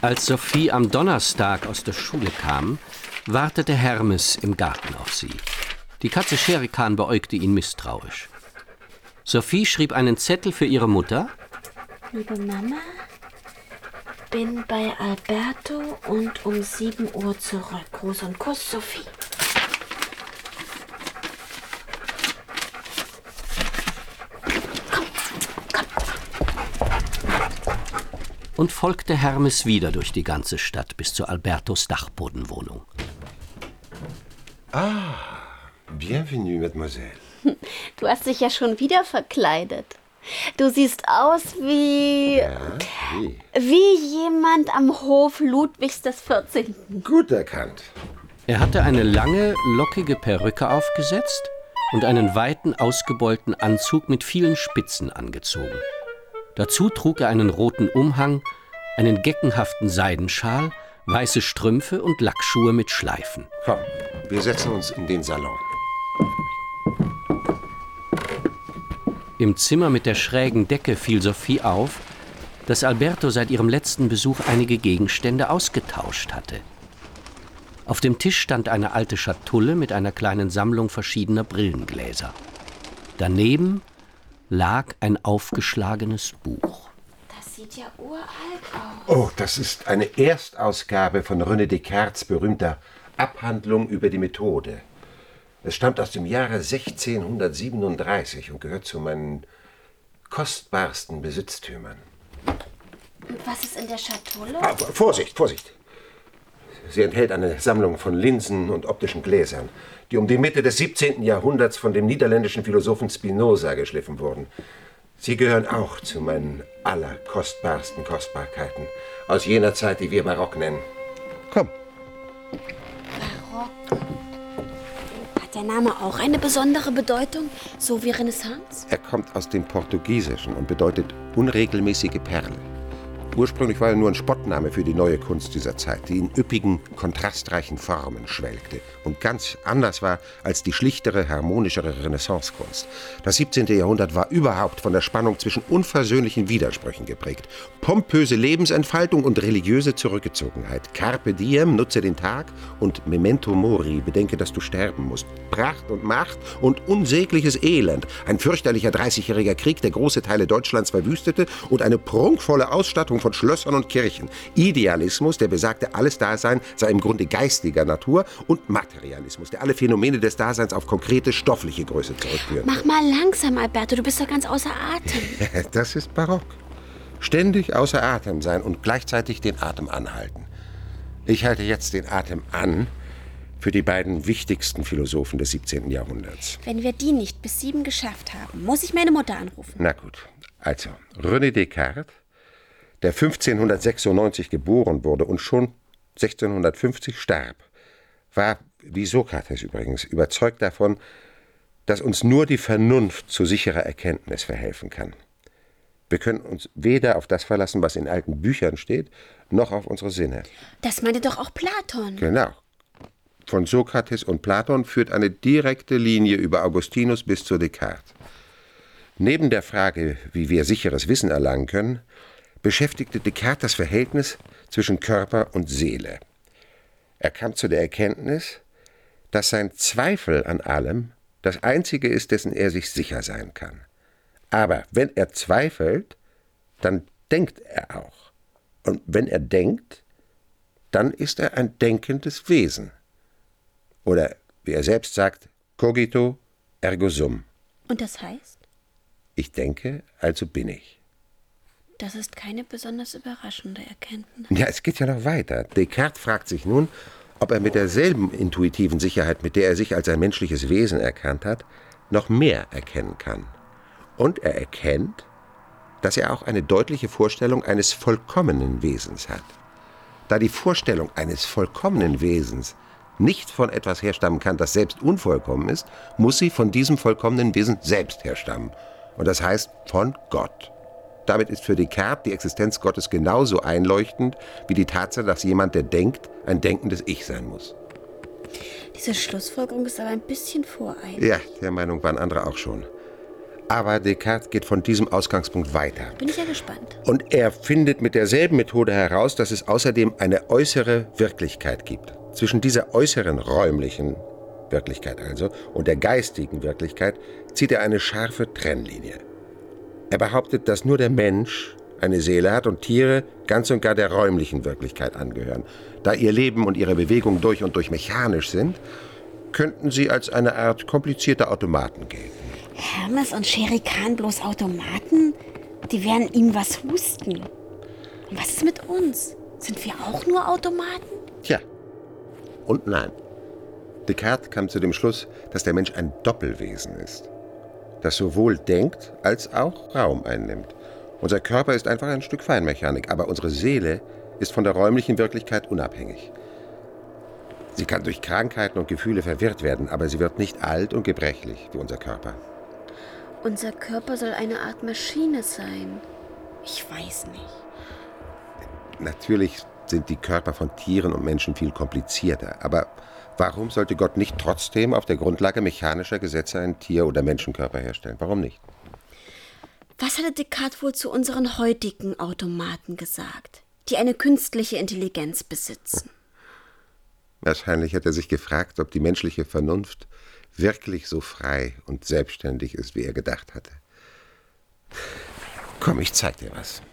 Als Sophie am Donnerstag aus der Schule kam, wartete Hermes im Garten auf sie. Die Katze Scherikan beäugte ihn misstrauisch. Sophie schrieb einen Zettel für ihre Mutter. Liebe Mama, bin bei Alberto und um 7 Uhr zurück. Gruß und Kuss, Sophie. Und folgte Hermes wieder durch die ganze Stadt bis zu Albertos Dachbodenwohnung. Ah, bienvenue, Mademoiselle. Du hast dich ja schon wieder verkleidet. Du siehst aus wie... Ja, wie? Wie jemand am Hof Ludwigs XIV. Gut erkannt. Er hatte eine lange, lockige Perücke aufgesetzt und einen weiten, ausgebeulten Anzug mit vielen Spitzen angezogen. Dazu trug er einen roten Umhang, einen geckenhaften Seidenschal, weiße Strümpfe und Lackschuhe mit Schleifen. Komm, wir setzen uns in den Salon. Im Zimmer mit der schrägen Decke fiel Sophie auf, dass Alberto seit ihrem letzten Besuch einige Gegenstände ausgetauscht hatte. Auf dem Tisch stand eine alte Schatulle mit einer kleinen Sammlung verschiedener Brillengläser. Daneben lag ein aufgeschlagenes Buch. Das sieht ja uralt aus. Oh, das ist eine Erstausgabe von René Descartes' berühmter Abhandlung über die Methode. Es stammt aus dem Jahre 1637 und gehört zu meinen kostbarsten Besitztümern. Und was ist in der Schatulle? Ah, Vorsicht, Vorsicht! Sie enthält eine Sammlung von Linsen und optischen Gläsern, die um die Mitte des 17. Jahrhunderts von dem niederländischen Philosophen Spinoza geschliffen wurden. Sie gehören auch zu meinen allerkostbarsten Kostbarkeiten aus jener Zeit, die wir Barock nennen. Komm. Barock. Hat der Name auch eine besondere Bedeutung, so wie Renaissance? Er kommt aus dem Portugiesischen und bedeutet unregelmäßige Perle. Ursprünglich war er nur ein Spottname für die neue Kunst dieser Zeit, die in üppigen, kontrastreichen Formen schwelgte und ganz anders war als die schlichtere, harmonischere Renaissancekunst. Das 17. Jahrhundert war überhaupt von der Spannung zwischen unversöhnlichen Widersprüchen geprägt. Pompöse Lebensentfaltung und religiöse Zurückgezogenheit. Carpe diem, nutze den Tag, und Memento mori, bedenke, dass du sterben musst. Pracht und Macht und unsägliches Elend. Ein fürchterlicher 30-jähriger Krieg, der große Teile Deutschlands verwüstete, und eine prunkvolle Ausstattung von Schlössern und Kirchen. Idealismus, der besagte, alles Dasein sei im Grunde geistiger Natur, und Materialismus, der alle Phänomene des Daseins auf konkrete stoffliche Größe zurückführt. Mach mal langsam, Alberto, du bist doch ganz außer Atem. Das ist Barock. Ständig außer Atem sein und gleichzeitig den Atem anhalten. Ich halte jetzt den Atem an für die beiden wichtigsten Philosophen des 17. Jahrhunderts. Wenn wir die nicht bis 7 geschafft haben, muss ich meine Mutter anrufen. Na gut, also René Descartes, der 1596 geboren wurde und schon 1650 starb, war, wie Sokrates übrigens, überzeugt davon, dass uns nur die Vernunft zu sicherer Erkenntnis verhelfen kann. Wir können uns weder auf das verlassen, was in alten Büchern steht, noch auf unsere Sinne. Das meinte doch auch Platon. Genau. Von Sokrates und Platon führt eine direkte Linie über Augustinus bis zu Descartes. Neben der Frage, wie wir sicheres Wissen erlangen können, beschäftigte Descartes das Verhältnis zwischen Körper und Seele. Er kam zu der Erkenntnis, dass sein Zweifel an allem das Einzige ist, dessen er sich sicher sein kann. Aber wenn er zweifelt, dann denkt er auch. Und wenn er denkt, dann ist er ein denkendes Wesen. Oder, wie er selbst sagt, cogito ergo sum. Und das heißt? Ich denke, also bin ich. Das ist keine besonders überraschende Erkenntnis. Ja, es geht ja noch weiter. Descartes fragt sich nun, ob er mit derselben intuitiven Sicherheit, mit der er sich als ein menschliches Wesen erkannt hat, noch mehr erkennen kann. Und er erkennt, dass er auch eine deutliche Vorstellung eines vollkommenen Wesens hat. Da die Vorstellung eines vollkommenen Wesens nicht von etwas herstammen kann, das selbst unvollkommen ist, muss sie von diesem vollkommenen Wesen selbst herstammen. Und das heißt von Gott. Damit ist für Descartes die Existenz Gottes genauso einleuchtend wie die Tatsache, dass jemand, der denkt, ein denkendes Ich sein muss. Diese Schlussfolgerung ist aber ein bisschen voreilig. Ja, der Meinung waren andere auch schon. Aber Descartes geht von diesem Ausgangspunkt weiter. Bin ich ja gespannt. Und er findet mit derselben Methode heraus, dass es außerdem eine äußere Wirklichkeit gibt. Zwischen dieser äußeren räumlichen Wirklichkeit also und der geistigen Wirklichkeit zieht er eine scharfe Trennlinie. Er behauptet, dass nur der Mensch eine Seele hat und Tiere ganz und gar der räumlichen Wirklichkeit angehören. Da ihr Leben und ihre Bewegung durch und durch mechanisch sind, könnten sie als eine Art komplizierte Automaten gelten. Hermes und Shere Khan bloß Automaten? Die werden ihm was husten. Und was ist mit uns? Sind wir auch nur Automaten? Tja, und nein. Descartes kam zu dem Schluss, dass der Mensch ein Doppelwesen ist, das sowohl denkt als auch Raum einnimmt. Unser Körper ist einfach ein Stück Feinmechanik, aber unsere Seele ist von der räumlichen Wirklichkeit unabhängig. Sie kann durch Krankheiten und Gefühle verwirrt werden, aber sie wird nicht alt und gebrechlich wie unser Körper. Unser Körper soll eine Art Maschine sein. Ich weiß nicht. Natürlich sind die Körper von Tieren und Menschen viel komplizierter, aber warum sollte Gott nicht trotzdem auf der Grundlage mechanischer Gesetze einen Tier- oder Menschenkörper herstellen? Warum nicht? Was hatte Descartes wohl zu unseren heutigen Automaten gesagt, die eine künstliche Intelligenz besitzen? Wahrscheinlich hat er sich gefragt, ob die menschliche Vernunft wirklich so frei und selbstständig ist, wie er gedacht hatte. Komm, ich zeig dir was.